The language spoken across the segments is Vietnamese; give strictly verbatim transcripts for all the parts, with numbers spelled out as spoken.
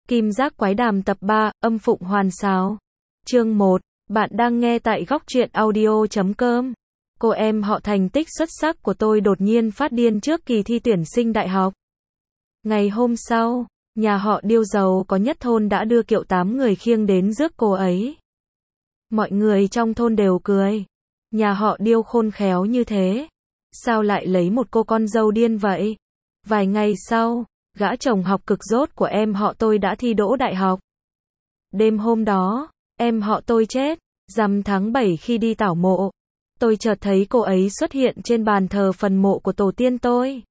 Kim Giác Quái Đàm tập ba, âm phụng hoàn sáo. Chương một, bạn đang nghe tại góc truyện audio chấm com. Cô em họ thành tích xuất sắc của tôi đột nhiên phát điên trước kỳ thi tuyển sinh đại học. Ngày hôm sau, nhà họ Điêu giàu có nhất thôn đã đưa kiệu tám người khiêng đến rước cô ấy. Mọi người trong thôn đều cười. Nhà họ Điêu khôn khéo như thế. Sao lại lấy một cô con dâu điên vậy? Vài ngày sau, gã chồng học cực dốt của em họ tôi đã thi đỗ đại học. Đêm hôm đó, em họ tôi chết, rằm tháng bảy khi đi tảo mộ. Tôi chợt thấy cô ấy xuất hiện trên bàn thờ phần mộ của tổ tiên tôi.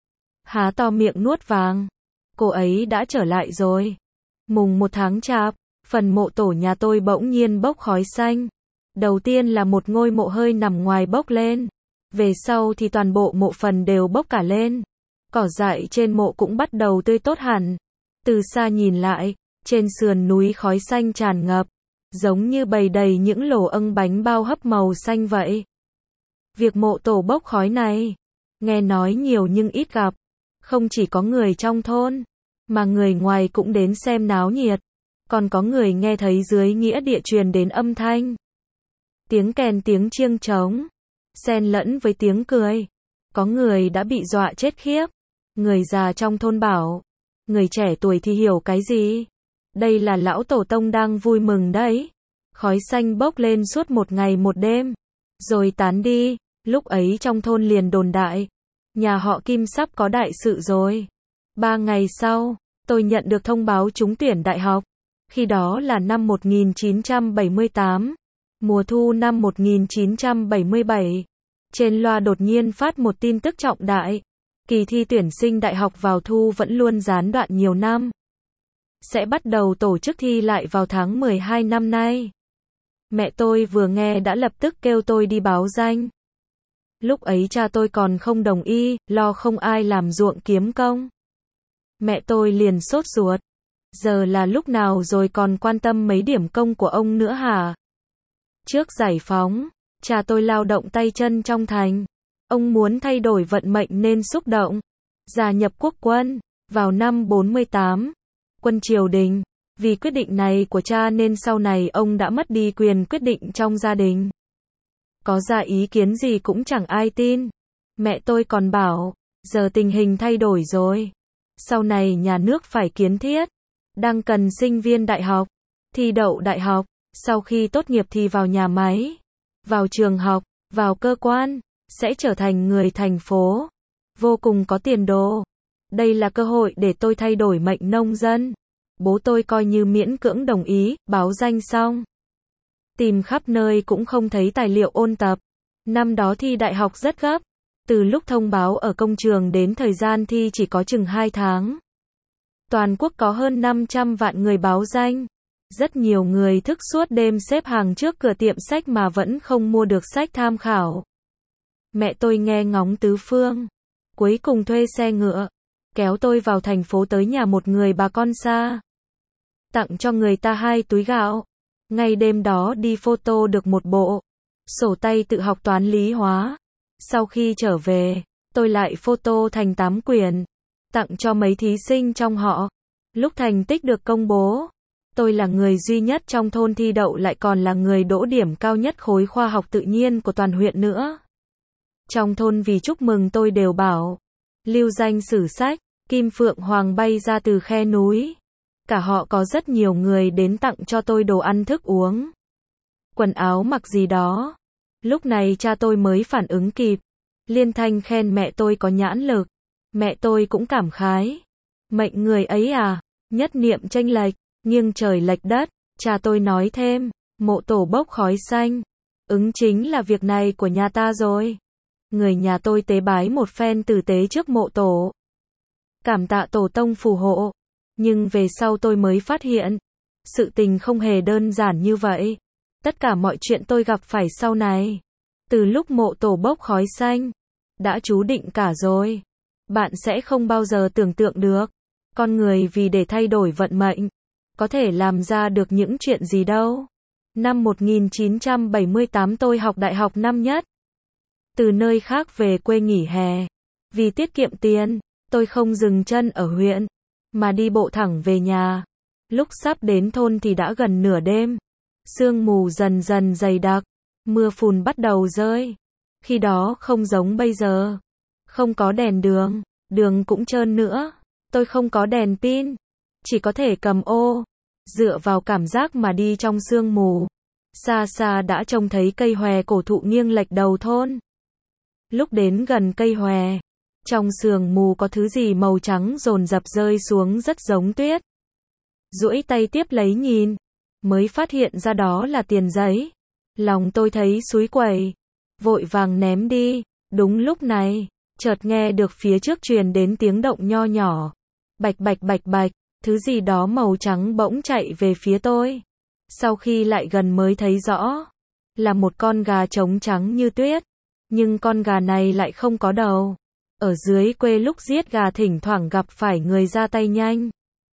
Há to miệng nuốt vàng. Cô ấy đã trở lại rồi. Mùng một tháng chạp, phần mộ tổ nhà tôi bỗng nhiên bốc khói xanh. Đầu tiên là một ngôi mộ hơi nằm ngoài bốc lên. Về sau thì toàn bộ mộ phần đều bốc cả lên. Cỏ dại trên mộ cũng bắt đầu tươi tốt hẳn. Từ xa nhìn lại, trên sườn núi khói xanh tràn ngập, giống như bầy đầy những lồ âng bánh bao hấp màu xanh vậy. Việc mộ tổ bốc khói này, nghe nói nhiều nhưng ít gặp. Không chỉ có người trong thôn, mà người ngoài cũng đến xem náo nhiệt. Còn có người nghe thấy dưới nghĩa địa truyền đến âm thanh. Tiếng kèn tiếng chiêng trống, xen lẫn với tiếng cười. Có người đã bị dọa chết khiếp. Người già trong thôn bảo, người trẻ tuổi thì hiểu cái gì? Đây là lão tổ tông đang vui mừng đấy. Khói xanh bốc lên suốt một ngày một đêm, rồi tán đi. Lúc ấy trong thôn liền đồn đại, nhà họ Kim sắp có đại sự rồi. Ba ngày sau, tôi nhận được thông báo trúng tuyển đại học. Khi đó là năm một nghìn chín trăm bảy mươi tám, mùa thu năm một nghìn chín trăm bảy mươi bảy. Trên loa đột nhiên phát một tin tức trọng đại. Kỳ thi tuyển sinh đại học vào thu vẫn luôn gián đoạn nhiều năm. Sẽ bắt đầu tổ chức thi lại vào tháng mười hai năm nay. Mẹ tôi vừa nghe đã lập tức kêu tôi đi báo danh. Lúc ấy cha tôi còn không đồng ý, lo không ai làm ruộng kiếm công. Mẹ tôi liền sốt ruột. Giờ là lúc nào rồi còn quan tâm mấy điểm công của ông nữa hả? Trước giải phóng, cha tôi lao động tay chân trong thành. Ông muốn thay đổi vận mệnh nên xúc động. Gia nhập quốc quân. Vào năm bốn mươi tám. Quân triều đình. Vì quyết định này của cha nên sau này ông đã mất đi quyền quyết định trong gia đình. Có ra ý kiến gì cũng chẳng ai tin. Mẹ tôi còn bảo, giờ tình hình thay đổi rồi. Sau này nhà nước phải kiến thiết. Đang cần sinh viên đại học. Thi đậu đại học. Sau khi tốt nghiệp thì vào nhà máy. Vào trường học. Vào cơ quan. Sẽ trở thành người thành phố. Vô cùng có tiền đồ. Đây là cơ hội để tôi thay đổi mệnh nông dân. Bố tôi coi như miễn cưỡng đồng ý, báo danh xong. Tìm khắp nơi cũng không thấy tài liệu ôn tập. Năm đó thi đại học rất gấp. Từ lúc thông báo ở công trường đến thời gian thi chỉ có chừng hai tháng. Toàn quốc có hơn năm trăm vạn người báo danh. Rất nhiều người thức suốt đêm xếp hàng trước cửa tiệm sách mà vẫn không mua được sách tham khảo. Mẹ tôi nghe ngóng tứ phương. Cuối cùng thuê xe ngựa. Kéo tôi vào thành phố tới nhà một người bà con xa. Tặng cho người ta hai túi gạo. Ngay đêm đó đi photo được một bộ. Sổ tay tự học toán lý hóa. Sau khi trở về, tôi lại photo thành tám quyển. Tặng cho mấy thí sinh trong họ. Lúc thành tích được công bố, tôi là người duy nhất trong thôn thi đậu lại còn là người đỗ điểm cao nhất khối khoa học tự nhiên của toàn huyện nữa. Trong thôn vì chúc mừng tôi đều bảo, lưu danh sử sách, Kim Phượng Hoàng bay ra từ khe núi. Cả họ có rất nhiều người đến tặng cho tôi đồ ăn thức uống. Quần áo mặc gì đó. Lúc này cha tôi mới phản ứng kịp. Liên thanh khen mẹ tôi có nhãn lực. Mẹ tôi cũng cảm khái. Mệnh người ấy à, nhất niệm chênh lệch, nghiêng trời lệch đất. Cha tôi nói thêm, mộ tổ bốc khói xanh. Ứng chính là việc này của nhà ta rồi. Người nhà tôi tế bái một phen tử tế trước mộ tổ. Cảm tạ tổ tông phù hộ. Nhưng về sau tôi mới phát hiện, sự tình không hề đơn giản như vậy. Tất cả mọi chuyện tôi gặp phải sau này, từ lúc mộ tổ bốc khói xanh, đã chú định cả rồi. Bạn sẽ không bao giờ tưởng tượng được, con người vì để thay đổi vận mệnh, có thể làm ra được những chuyện gì đâu. Năm một nghìn chín trăm bảy mươi tám tôi học đại học năm nhất. Từ nơi khác về quê nghỉ hè. Vì tiết kiệm tiền, tôi không dừng chân ở huyện, mà đi bộ thẳng về nhà. Lúc sắp đến thôn thì đã gần nửa đêm. Sương mù dần dần dày đặc, mưa phùn bắt đầu rơi. Khi đó không giống bây giờ. Không có đèn đường, đường cũng trơn nữa. Tôi không có đèn pin, chỉ có thể cầm ô, dựa vào cảm giác mà đi trong sương mù. Xa xa đã trông thấy cây hòe cổ thụ nghiêng lệch đầu thôn. Lúc đến gần cây hòe, trong sương mù có thứ gì màu trắng dồn dập rơi xuống rất giống tuyết. Duỗi tay tiếp lấy nhìn, mới phát hiện ra đó là tiền giấy. Lòng tôi thấy xúi quẩy, vội vàng ném đi. Đúng lúc này, chợt nghe được phía trước truyền đến tiếng động nho nhỏ. Bạch bạch bạch bạch, thứ gì đó màu trắng bỗng chạy về phía tôi. Sau khi lại gần mới thấy rõ, là một con gà trống trắng như tuyết. Nhưng con gà này lại không có đầu. Ở dưới quê lúc giết gà thỉnh thoảng gặp phải người ra tay nhanh.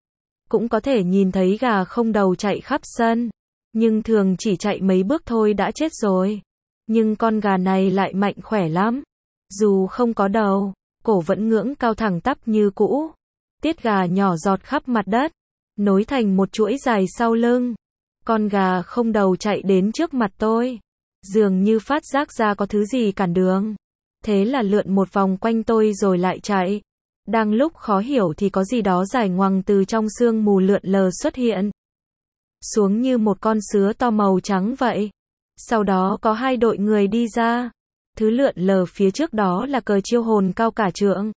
Cũng có thể nhìn thấy gà không đầu chạy khắp sân. Nhưng thường chỉ chạy mấy bước thôi đã chết rồi. Nhưng con gà này lại mạnh khỏe lắm. Dù không có đầu, cổ vẫn ngưỡng cao thẳng tắp như cũ. Tiết gà nhỏ giọt khắp mặt đất, nối thành một chuỗi dài sau lưng. Con gà không đầu chạy đến trước mặt tôi, dường như phát giác ra có thứ gì cản đường. Thế là lượn một vòng quanh tôi rồi lại chạy. Đang lúc khó hiểu thì có gì đó dài ngoằng từ trong sương mù lượn lờ xuất hiện. Xuống như một con sứa to màu trắng vậy. Sau đó có hai đội người đi ra. Thứ lượn lờ phía trước đó là cờ chiêu hồn cao cả trượng.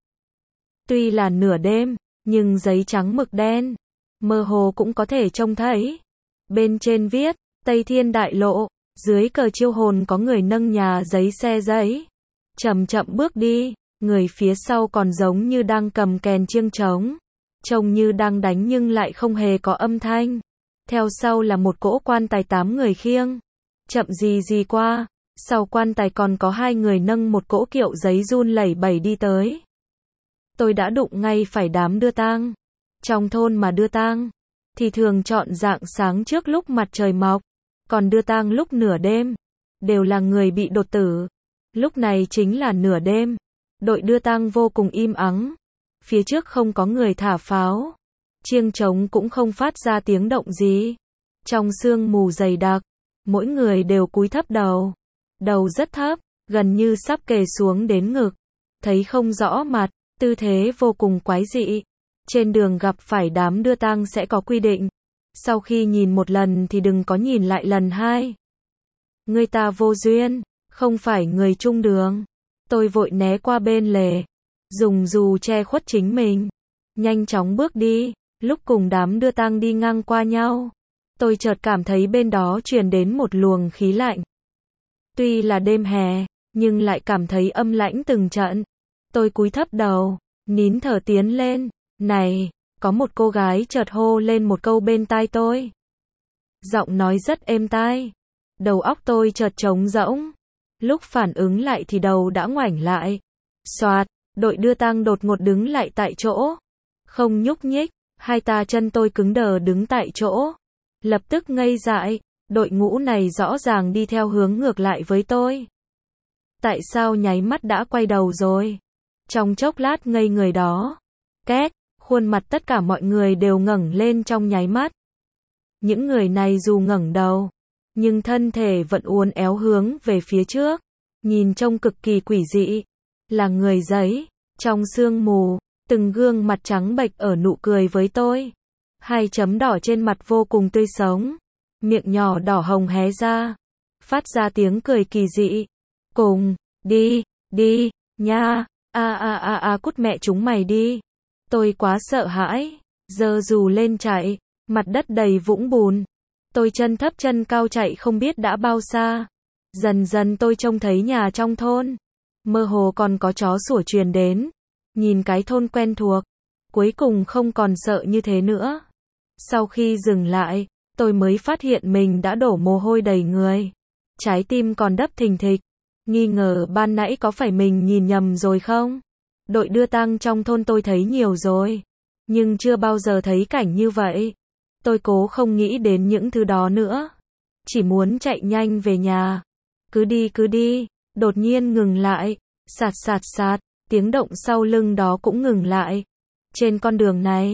Tuy là nửa đêm, nhưng giấy trắng mực đen, mơ hồ cũng có thể trông thấy. Bên trên viết, Tây Thiên Đại Lộ, dưới cờ chiêu hồn có người nâng nhà giấy xe giấy. Chậm chậm bước đi, người phía sau còn giống như đang cầm kèn chiêng trống. Trông như đang đánh nhưng lại không hề có âm thanh. Theo sau là một cỗ quan tài tám người khiêng. Chậm gì gì qua, sau quan tài còn có hai người nâng một cỗ kiệu giấy run lẩy bẩy đi tới. Tôi đã đụng ngay phải đám đưa tang. Trong thôn mà đưa tang thì thường chọn rạng sáng trước lúc mặt trời mọc, còn đưa tang lúc nửa đêm, đều là người bị đột tử. Lúc này chính là nửa đêm, đội đưa tang vô cùng im ắng. Phía trước không có người thả pháo, chiêng trống cũng không phát ra tiếng động gì. Trong sương mù dày đặc, mỗi người đều cúi thấp đầu. Đầu rất thấp, gần như sắp kề xuống đến ngực. Thấy không rõ mặt, tư thế vô cùng quái dị. Trên đường gặp phải đám đưa tang sẽ có quy định. Sau khi nhìn một lần thì đừng có nhìn lại lần hai. Người ta vô duyên, không phải người chung đường. Tôi vội né qua bên lề, dùng dù che khuất chính mình. Nhanh chóng bước đi, lúc cùng đám đưa tang đi ngang qua nhau. Tôi chợt cảm thấy bên đó truyền đến một luồng khí lạnh. Tuy là đêm hè, nhưng lại cảm thấy âm lãnh từng trận. Tôi cúi thấp đầu, nín thở tiến lên. Này, có một cô gái chợt hô lên một câu bên tai tôi. Giọng nói rất êm tai. Đầu óc tôi chợt trống rỗng. Lúc phản ứng lại thì đầu đã ngoảnh lại. Xoạt, đội đưa tang đột ngột đứng lại tại chỗ. Không nhúc nhích, hai ta chân tôi cứng đờ đứng tại chỗ. Lập tức ngây dại, đội ngũ này rõ ràng đi theo hướng ngược lại với tôi. Tại sao nháy mắt đã quay đầu rồi? Trong chốc lát ngây người đó. Két, khuôn mặt tất cả mọi người đều ngẩng lên trong nháy mắt. Những người này dù ngẩng đầu, nhưng thân thể vẫn uốn éo hướng về phía trước. Nhìn trông cực kỳ quỷ dị. Là người giấy, trong sương mù, từng gương mặt trắng bệch ở nụ cười với tôi. Hai chấm đỏ trên mặt vô cùng tươi sống. Miệng nhỏ đỏ hồng hé ra. Phát ra tiếng cười kỳ dị. Cùng, đi, đi, nha, a a a a cút mẹ chúng mày đi. Tôi quá sợ hãi, giơ dù lên chạy, mặt đất đầy vũng bùn. Tôi chân thấp chân cao chạy không biết đã bao xa. Dần dần tôi trông thấy nhà trong thôn. Mơ hồ còn có chó sủa truyền đến. Nhìn cái thôn quen thuộc, cuối cùng không còn sợ như thế nữa. Sau khi dừng lại, tôi mới phát hiện mình đã đổ mồ hôi đầy người. Trái tim còn đập thình thịch. Nghi ngờ ban nãy có phải mình nhìn nhầm rồi không? Đội đưa tang trong thôn tôi thấy nhiều rồi, nhưng chưa bao giờ thấy cảnh như vậy. Tôi cố không nghĩ đến những thứ đó nữa. Chỉ muốn chạy nhanh về nhà. Cứ đi cứ đi, đột nhiên ngừng lại. Sạt sạt sạt, tiếng động sau lưng đó cũng ngừng lại. Trên con đường này,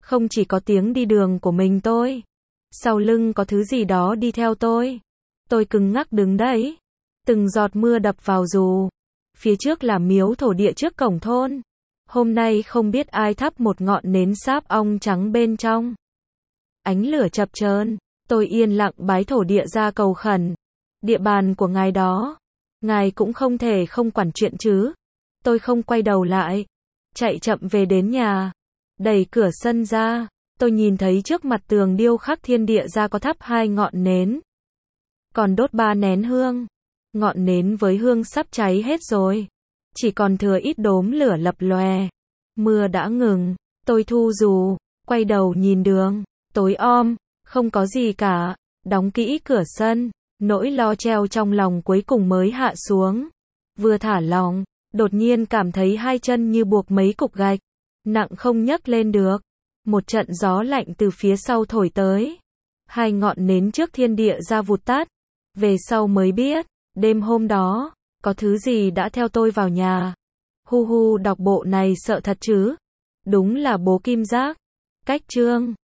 Không chỉ có tiếng đi đường của mình tôi. Sau lưng có thứ gì đó đi theo tôi. Tôi cứng ngắc đứng đấy. Từng giọt mưa đập vào dù. Phía trước là miếu thổ địa trước cổng thôn. Hôm nay không biết ai thắp một ngọn nến sáp ong trắng bên trong. Ánh lửa chập chờn, tôi yên lặng bái thổ địa ra cầu khẩn. Địa bàn của ngài đó. Ngài cũng không thể không quản chuyện chứ. Tôi không quay đầu lại. Chạy chậm về đến nhà. Đẩy cửa sân ra. Tôi nhìn thấy trước mặt tường điêu khắc thiên địa ra có thắp hai ngọn nến. Còn đốt ba nén hương. Ngọn nến với hương sắp cháy hết rồi. Chỉ còn thừa ít đốm lửa lập lòe. Mưa đã ngừng. Tôi thu dù. Quay đầu nhìn đường. Tối om. Không có gì cả. Đóng kỹ cửa sân. Nỗi lo treo trong lòng cuối cùng mới hạ xuống. Vừa thả lỏng. Đột nhiên cảm thấy hai chân như buộc mấy cục gạch. Nặng không nhấc lên được. Một trận gió lạnh từ phía sau thổi tới. Hai ngọn nến trước thiên địa ra vụt tắt. Về sau mới biết. Đêm hôm đó. Có thứ gì đã theo tôi vào nhà. Hu hu đọc bộ này sợ thật chứ. Đúng là bố Kim Giác. Cách chương.